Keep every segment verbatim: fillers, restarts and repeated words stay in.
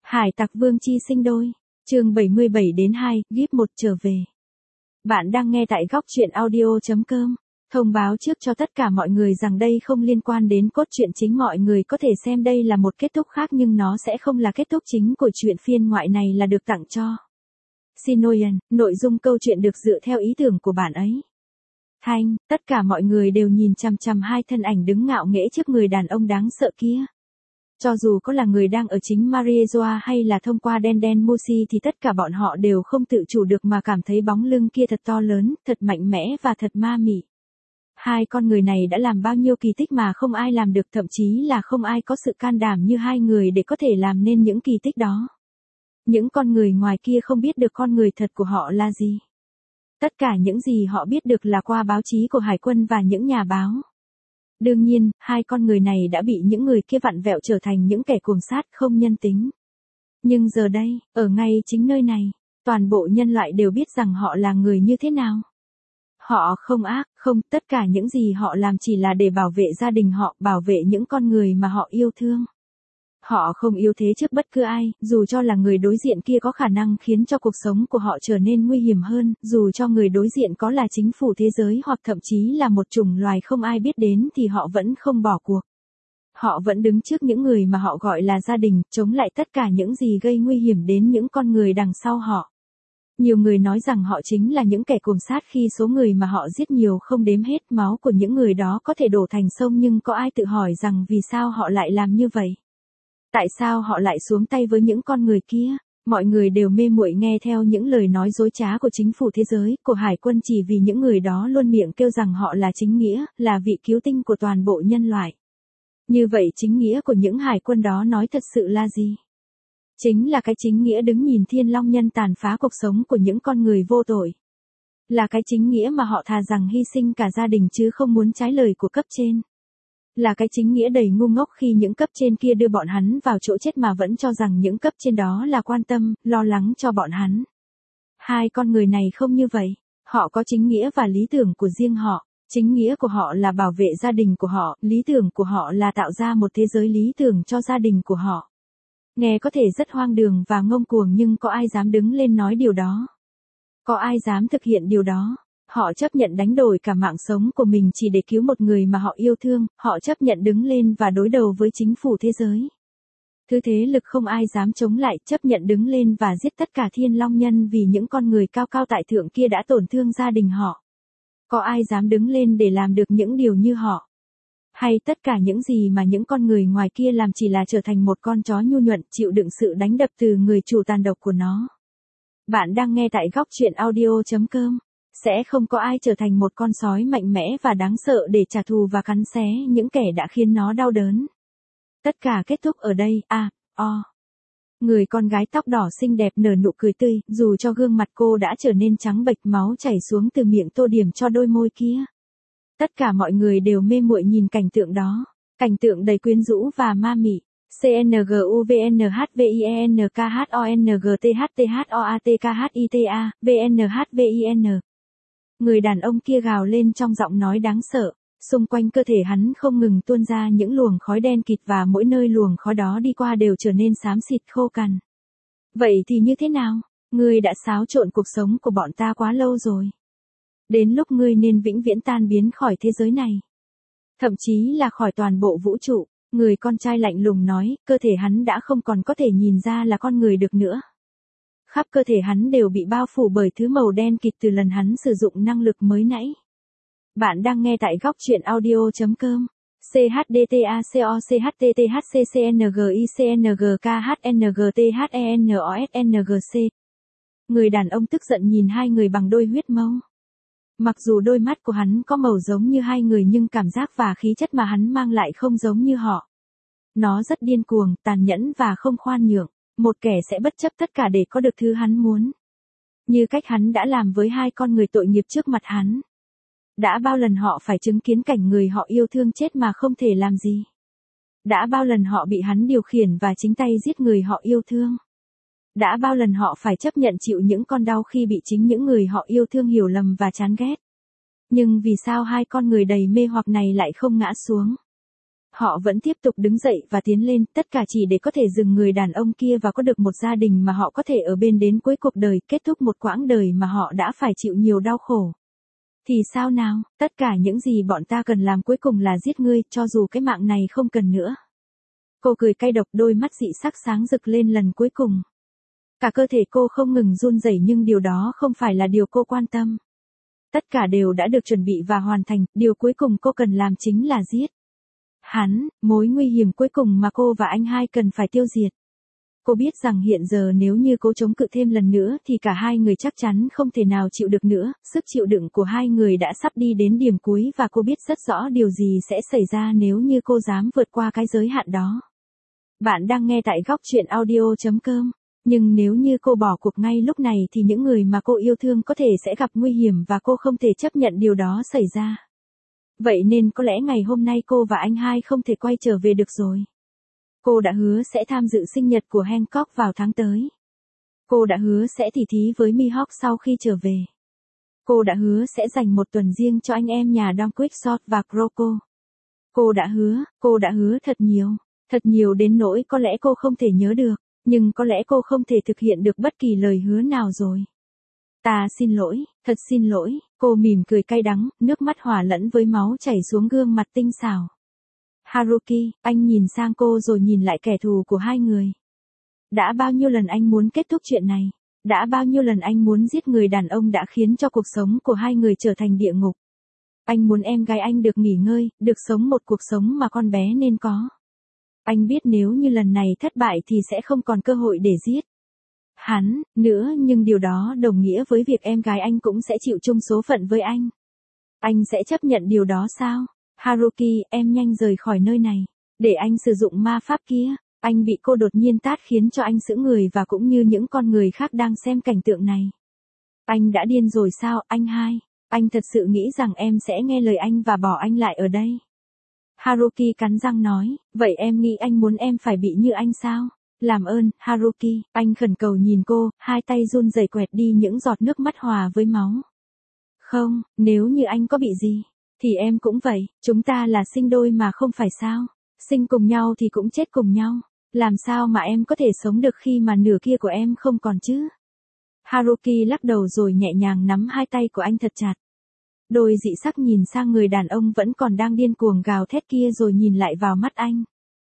Hải tặc Vương Chi sinh đôi, chương bảy mươi bảy đến hai, giê i pê một trở về. Bạn đang nghe tại góc truyện audio chấm com. Thông báo trước cho tất cả mọi người rằng đây không liên quan đến cốt truyện chính, mọi người có thể xem đây là một kết thúc khác nhưng nó sẽ không là kết thúc chính của truyện, phiên ngoại này là được tặng cho Sinoyan, nội dung câu chuyện được dựa theo ý tưởng của bạn ấy. Thanh, tất cả mọi người đều nhìn chằm chằm hai thân ảnh đứng ngạo nghễ trước người đàn ông đáng sợ kia. Cho dù có là người đang ở chính Mariejoa hay là thông qua Den Den Mushi thì tất cả bọn họ đều không tự chủ được mà cảm thấy bóng lưng kia thật to lớn, thật mạnh mẽ và thật ma mị. Hai con người này đã làm bao nhiêu kỳ tích mà không ai làm được, thậm chí là không ai có sự can đảm như hai người để có thể làm nên những kỳ tích đó. Những con người ngoài kia không biết được con người thật của họ là gì. Tất cả những gì họ biết được là qua báo chí của hải quân và những nhà báo. Đương nhiên, hai con người này đã bị những người kia vặn vẹo trở thành những kẻ cuồng sát không nhân tính. Nhưng giờ đây, ở ngay chính nơi này, toàn bộ nhân loại đều biết rằng họ là người như thế nào. Họ không ác, không, tất cả những gì họ làm chỉ là để bảo vệ gia đình họ, bảo vệ những con người mà họ yêu thương. Họ không yếu thế trước bất cứ ai, dù cho là người đối diện kia có khả năng khiến cho cuộc sống của họ trở nên nguy hiểm hơn, dù cho người đối diện có là chính phủ thế giới hoặc thậm chí là một chủng loài không ai biết đến thì họ vẫn không bỏ cuộc. Họ vẫn đứng trước những người mà họ gọi là gia đình, chống lại tất cả những gì gây nguy hiểm đến những con người đằng sau họ. Nhiều người nói rằng họ chính là những kẻ cuồng sát khi số người mà họ giết nhiều không đếm hết, máu của những người đó có thể đổ thành sông, nhưng có ai tự hỏi rằng vì sao họ lại làm như vậy? Tại sao họ lại xuống tay với những con người kia? Mọi người đều mê muội nghe theo những lời nói dối trá của chính phủ thế giới, của hải quân, chỉ vì những người đó luôn miệng kêu rằng họ là chính nghĩa, là vị cứu tinh của toàn bộ nhân loại. Như vậy chính nghĩa của những hải quân đó nói thật sự là gì? Chính là cái chính nghĩa đứng nhìn thiên long nhân tàn phá cuộc sống của những con người vô tội. Là cái chính nghĩa mà họ thà rằng hy sinh cả gia đình chứ không muốn trái lời của cấp trên. Là cái chính nghĩa đầy ngu ngốc khi những cấp trên kia đưa bọn hắn vào chỗ chết mà vẫn cho rằng những cấp trên đó là quan tâm, lo lắng cho bọn hắn. Hai con người này không như vậy. Họ có chính nghĩa và lý tưởng của riêng họ. Chính nghĩa của họ là bảo vệ gia đình của họ, lý tưởng của họ là tạo ra một thế giới lý tưởng cho gia đình của họ. Nghe có thể rất hoang đường và ngông cuồng nhưng có ai dám đứng lên nói điều đó? Có ai dám thực hiện điều đó? Họ chấp nhận đánh đổi cả mạng sống của mình chỉ để cứu một người mà họ yêu thương, họ chấp nhận đứng lên và đối đầu với chính phủ thế giới. Thứ thế lực không ai dám chống lại, chấp nhận đứng lên và giết tất cả thiên long nhân vì những con người cao cao tại thượng kia đã tổn thương gia đình họ. Có ai dám đứng lên để làm được những điều như họ? Hay tất cả những gì mà những con người ngoài kia làm chỉ là trở thành một con chó nhu nhuận chịu đựng sự đánh đập từ người chủ tàn độc của nó? Bạn đang nghe tại góc truyện audio chấm com. Sẽ không có ai trở thành một con sói mạnh mẽ và đáng sợ để trả thù và cắn xé những kẻ đã khiến nó đau đớn. Tất cả kết thúc ở đây, à, o. Người con gái tóc đỏ xinh đẹp nở nụ cười tươi, dù cho gương mặt cô đã trở nên trắng bệch, máu chảy xuống từ miệng tô điểm cho đôi môi kia. Tất cả mọi người đều mê muội nhìn cảnh tượng đó, cảnh tượng đầy quyến rũ và ma mị. C N G U V N H V I E N K H O N G T H T H O A T K H I T A, V N H V I N. Người đàn ông kia gào lên trong giọng nói đáng sợ, xung quanh cơ thể hắn không ngừng tuôn ra những luồng khói đen kịt và mỗi nơi luồng khói đó đi qua đều trở nên xám xịt khô cằn. Vậy thì như thế nào? Ngươi đã xáo trộn cuộc sống của bọn ta quá lâu rồi. Đến lúc ngươi nên vĩnh viễn tan biến khỏi thế giới này. Thậm chí là khỏi toàn bộ vũ trụ, người con trai lạnh lùng nói, cơ thể hắn đã không còn có thể nhìn ra là con người được nữa. Khắp cơ thể hắn đều bị bao phủ bởi thứ màu đen kịt từ lần hắn sử dụng năng lực mới nãy. Bạn đang nghe tại góc truyện audio chấm com. C H D T A C O C H T T H C C N G I C N G K H N G T H E N O S N G C. Người đàn ông tức giận nhìn hai người bằng đôi huyết mâu. Mặc dù đôi mắt của hắn có màu giống như hai người nhưng cảm giác và khí chất mà hắn mang lại không giống như họ. Nó rất điên cuồng, tàn nhẫn và không khoan nhượng. Một kẻ sẽ bất chấp tất cả để có được thứ hắn muốn. Như cách hắn đã làm với hai con người tội nghiệp trước mặt hắn. Đã bao lần họ phải chứng kiến cảnh người họ yêu thương chết mà không thể làm gì. Đã bao lần họ bị hắn điều khiển và chính tay giết người họ yêu thương. Đã bao lần họ phải chấp nhận chịu những con đau khi bị chính những người họ yêu thương hiểu lầm và chán ghét. Nhưng vì sao hai con người đầy mê hoặc này lại không ngã xuống? Họ vẫn tiếp tục đứng dậy và tiến lên, tất cả chỉ để có thể dừng người đàn ông kia và có được một gia đình mà họ có thể ở bên đến cuối cuộc đời, kết thúc một quãng đời mà họ đã phải chịu nhiều đau khổ. Thì sao nào, tất cả những gì bọn ta cần làm cuối cùng là giết ngươi, cho dù cái mạng này không cần nữa. Cô cười cay độc, đôi mắt dị sắc sáng rực lên lần cuối cùng. Cả cơ thể cô không ngừng run rẩy, nhưng điều đó không phải là điều cô quan tâm. Tất cả đều đã được chuẩn bị và hoàn thành, điều cuối cùng cô cần làm chính là giết hắn, mối nguy hiểm cuối cùng mà cô và anh hai cần phải tiêu diệt. Cô biết rằng hiện giờ nếu như cố chống cự thêm lần nữa thì cả hai người chắc chắn không thể nào chịu được nữa, sức chịu đựng của hai người đã sắp đi đến điểm cuối và cô biết rất rõ điều gì sẽ xảy ra nếu như cô dám vượt qua cái giới hạn đó. Bạn đang nghe tại góc truyện audio chấm com. Nhưng nếu như cô bỏ cuộc ngay lúc này thì những người mà cô yêu thương có thể sẽ gặp nguy hiểm và cô không thể chấp nhận điều đó xảy ra. Vậy nên có lẽ ngày hôm nay cô và anh hai không thể quay trở về được rồi. Cô đã hứa sẽ tham dự sinh nhật của Hancock vào tháng tới. Cô đã hứa sẽ tỉ thí với Mihawk sau khi trở về. Cô đã hứa sẽ dành một tuần riêng cho anh em nhà Don Quixote và Croco. Cô đã hứa, cô đã hứa thật nhiều, thật nhiều đến nỗi có lẽ cô không thể nhớ được. Nhưng có lẽ cô không thể thực hiện được bất kỳ lời hứa nào rồi. Ta xin lỗi, thật xin lỗi, cô mỉm cười cay đắng, nước mắt hòa lẫn với máu chảy xuống gương mặt tinh xảo. Haruki, anh nhìn sang cô rồi nhìn lại kẻ thù của hai người. Đã bao nhiêu lần anh muốn kết thúc chuyện này? Đã bao nhiêu lần anh muốn giết người đàn ông đã khiến cho cuộc sống của hai người trở thành địa ngục? Anh muốn em gái anh được nghỉ ngơi, được sống một cuộc sống mà con bé nên có. Anh biết nếu như lần này thất bại thì sẽ không còn cơ hội để giết hắn nữa, nhưng điều đó đồng nghĩa với việc em gái anh cũng sẽ chịu chung số phận với anh. Anh sẽ chấp nhận điều đó sao? Haruki, em nhanh rời khỏi nơi này, để anh sử dụng ma pháp kia. Anh bị cô đột nhiên tát khiến cho anh sững người và cũng như những con người khác đang xem cảnh tượng này. Anh đã điên rồi sao, anh hai? Anh thật sự nghĩ rằng em sẽ nghe lời anh và bỏ anh lại ở đây? Haruki cắn răng nói, vậy em nghĩ anh muốn em phải bị như anh sao? Làm ơn, Haruki, anh khẩn cầu nhìn cô, hai tay run rẩy quẹt đi những giọt nước mắt hòa với máu. Không, nếu như anh có bị gì, thì em cũng vậy, chúng ta là sinh đôi mà không phải sao? Sinh cùng nhau thì cũng chết cùng nhau. Làm sao mà em có thể sống được khi mà nửa kia của em không còn chứ? Haruki lắc đầu rồi nhẹ nhàng nắm hai tay của anh thật chặt. Đôi dị sắc nhìn sang người đàn ông vẫn còn đang điên cuồng gào thét kia rồi nhìn lại vào mắt anh.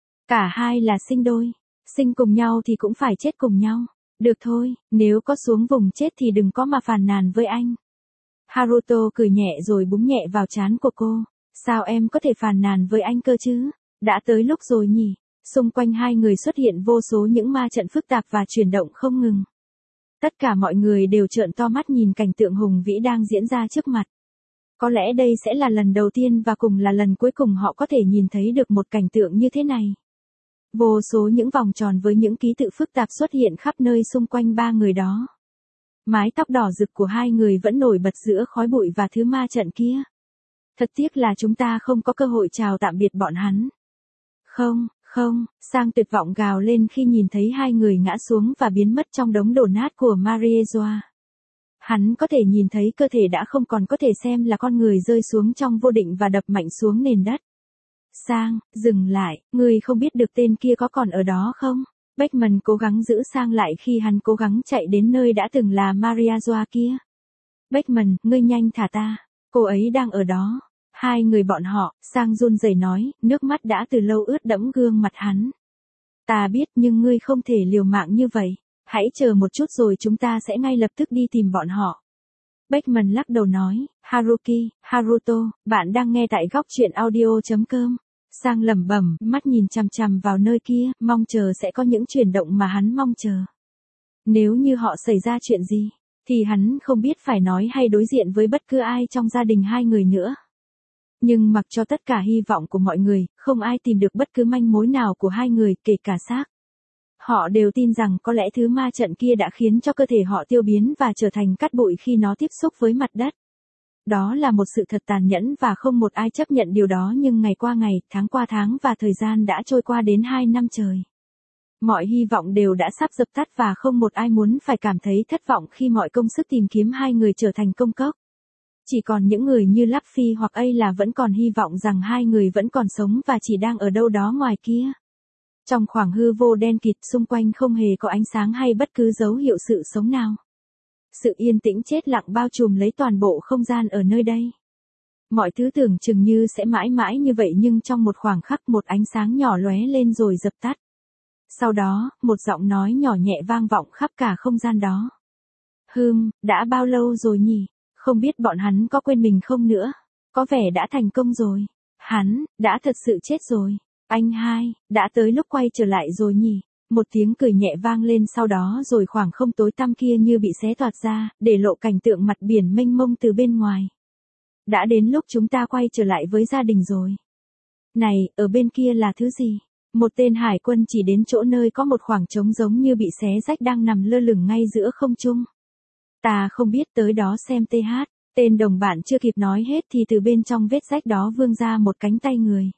Cả hai là sinh đôi, sinh cùng nhau thì cũng phải chết cùng nhau. Được thôi, nếu có xuống vùng chết thì đừng có mà phàn nàn với anh. Haruto cười nhẹ rồi búng nhẹ vào trán của cô. Sao em có thể phàn nàn với anh cơ chứ? Đã tới lúc rồi nhỉ? Xung quanh hai người xuất hiện vô số những ma trận phức tạp và chuyển động không ngừng. Tất cả mọi người đều trợn to mắt nhìn cảnh tượng hùng vĩ đang diễn ra trước mặt. Có lẽ đây sẽ là lần đầu tiên và cùng là lần cuối cùng họ có thể nhìn thấy được một cảnh tượng như thế này. Vô số những vòng tròn với những ký tự phức tạp xuất hiện khắp nơi xung quanh ba người đó. Mái tóc đỏ rực của hai người vẫn nổi bật giữa khói bụi và thứ ma trận kia. Thật tiếc là chúng ta không có cơ hội chào tạm biệt bọn hắn. Không, không, Sang tuyệt vọng gào lên khi nhìn thấy hai người ngã xuống và biến mất trong đống đổ nát của Mariejoa. Hắn có thể nhìn thấy cơ thể đã không còn có thể xem là con người rơi xuống trong vô định và đập mạnh xuống nền đất. Sang, dừng lại, người không biết được tên kia có còn ở đó không? Beckman cố gắng giữ Sang lại khi hắn cố gắng chạy đến nơi đã từng là Mariejoa kia. Beckman, ngươi nhanh thả ta, cô ấy đang ở đó. Hai người bọn họ, Sang run rẩy nói, nước mắt đã từ lâu ướt đẫm gương mặt hắn. Ta biết nhưng ngươi không thể liều mạng như vậy. Hãy chờ một chút rồi chúng ta sẽ ngay lập tức đi tìm bọn họ. Beckman lắc đầu nói, Haruki, Haruto, bạn đang nghe tại góc truyện audio chấm com. Sang lẩm bẩm, mắt nhìn chằm chằm vào nơi kia, mong chờ sẽ có những chuyển động mà hắn mong chờ. Nếu như họ xảy ra chuyện gì, thì hắn không biết phải nói hay đối diện với bất cứ ai trong gia đình hai người nữa. Nhưng mặc cho tất cả hy vọng của mọi người, không ai tìm được bất cứ manh mối nào của hai người, kể cả xác. Họ đều tin rằng có lẽ thứ ma trận kia đã khiến cho cơ thể họ tiêu biến và trở thành cát bụi khi nó tiếp xúc với mặt đất. Đó là một sự thật tàn nhẫn và không một ai chấp nhận điều đó, nhưng ngày qua ngày, tháng qua tháng và thời gian đã trôi qua đến hai năm trời. Mọi hy vọng đều đã sắp dập tắt và không một ai muốn phải cảm thấy thất vọng khi mọi công sức tìm kiếm hai người trở thành công cốc. Chỉ còn những người như Luffy hoặc A là vẫn còn hy vọng rằng hai người vẫn còn sống và chỉ đang ở đâu đó ngoài kia. Trong khoảng hư vô đen kịt xung quanh không hề có ánh sáng hay bất cứ dấu hiệu sự sống nào. Sự yên tĩnh chết lặng bao trùm lấy toàn bộ không gian ở nơi đây. Mọi thứ tưởng chừng như sẽ mãi mãi như vậy nhưng trong một khoảng khắc một ánh sáng nhỏ lóe lên rồi dập tắt. Sau đó, một giọng nói nhỏ nhẹ vang vọng khắp cả không gian đó. Hừm, đã bao lâu rồi nhỉ? Không biết bọn hắn có quên mình không nữa? Có vẻ đã thành công rồi. Hắn, đã thật sự chết rồi. Anh hai, đã tới lúc quay trở lại rồi nhỉ? Một tiếng cười nhẹ vang lên sau đó rồi khoảng không tối tăm kia như bị xé toạc ra, để lộ cảnh tượng mặt biển mênh mông từ bên ngoài. Đã đến lúc chúng ta quay trở lại với gia đình rồi. Này, ở bên kia là thứ gì? Một tên hải quân chỉ đến chỗ nơi có một khoảng trống giống như bị xé rách đang nằm lơ lửng ngay giữa không trung. Ta không biết, tới đó xem tê hát. Tên đồng bạn chưa kịp nói hết thì từ bên trong vết rách đó vươn ra một cánh tay người.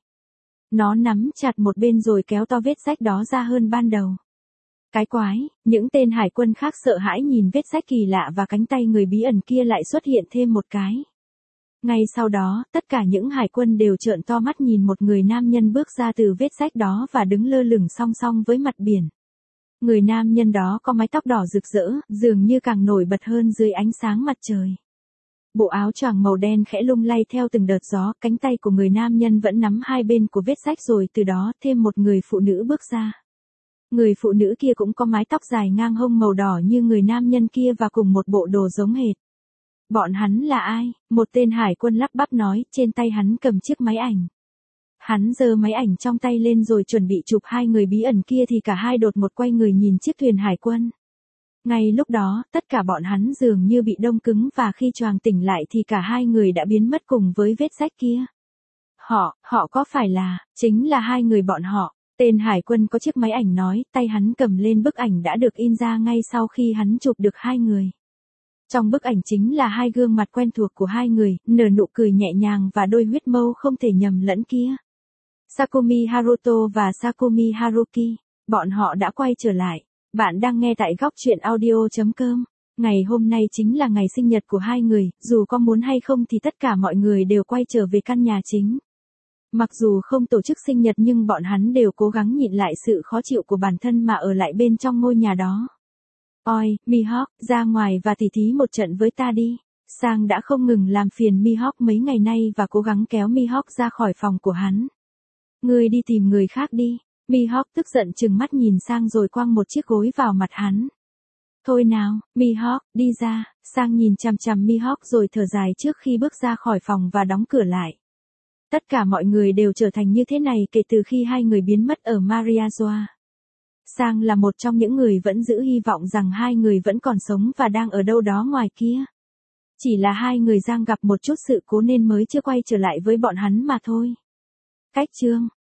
Nó nắm chặt một bên rồi kéo to vết rách đó ra hơn ban đầu. Cái quái, những tên hải quân khác sợ hãi nhìn vết rách kỳ lạ và cánh tay người bí ẩn kia lại xuất hiện thêm một cái. Ngay sau đó, tất cả những hải quân đều trợn to mắt nhìn một người nam nhân bước ra từ vết rách đó và đứng lơ lửng song song với mặt biển. Người nam nhân đó có mái tóc đỏ rực rỡ, dường như càng nổi bật hơn dưới ánh sáng mặt trời. Bộ áo choàng màu đen khẽ lung lay theo từng đợt gió, cánh tay của người nam nhân vẫn nắm hai bên của vết rách rồi từ đó thêm một người phụ nữ bước ra. Người phụ nữ kia cũng có mái tóc dài ngang hông màu đỏ như người nam nhân kia và cùng một bộ đồ giống hệt. Bọn hắn là ai? Một tên hải quân lắp bắp nói, trên tay hắn cầm chiếc máy ảnh. Hắn giơ máy ảnh trong tay lên rồi chuẩn bị chụp hai người bí ẩn kia thì cả hai đột ngột quay người nhìn chiếc thuyền hải quân. Ngay lúc đó, tất cả bọn hắn dường như bị đông cứng và khi choàng tỉnh lại thì cả hai người đã biến mất cùng với vết rách kia. Họ, họ có phải là, chính là hai người bọn họ. Tên hải quân có chiếc máy ảnh nói, tay hắn cầm lên bức ảnh đã được in ra ngay sau khi hắn chụp được hai người. Trong bức ảnh chính là hai gương mặt quen thuộc của hai người, nở nụ cười nhẹ nhàng và đôi huyết mâu không thể nhầm lẫn kia. Sakumi Haruto và Sakumi Haruki, bọn họ đã quay trở lại. Bạn đang nghe tại góc truyện audio chấm com. Ngày hôm nay chính là ngày sinh nhật của hai người, dù có muốn hay không thì tất cả mọi người đều quay trở về căn nhà chính. Mặc dù không tổ chức sinh nhật nhưng bọn hắn đều cố gắng nhịn lại sự khó chịu của bản thân mà ở lại bên trong ngôi nhà đó. Oi, Mihawk, ra ngoài và tỉ thí một trận với ta đi. Sang đã không ngừng làm phiền Mihawk mấy ngày nay và cố gắng kéo Mihawk ra khỏi phòng của hắn. Ngươi đi tìm người khác đi. Mihawk tức giận trừng mắt nhìn Sang rồi quăng một chiếc gối vào mặt hắn. Thôi nào, Mihawk, đi ra. Sang nhìn chằm chằm Mihawk rồi thở dài trước khi bước ra khỏi phòng và đóng cửa lại. Tất cả mọi người đều trở thành như thế này kể từ khi hai người biến mất ở Mariazoa. Sang là một trong những người vẫn giữ hy vọng rằng hai người vẫn còn sống và đang ở đâu đó ngoài kia. Chỉ là hai người Giang gặp một chút sự cố nên mới chưa quay trở lại với bọn hắn mà thôi. Cách chương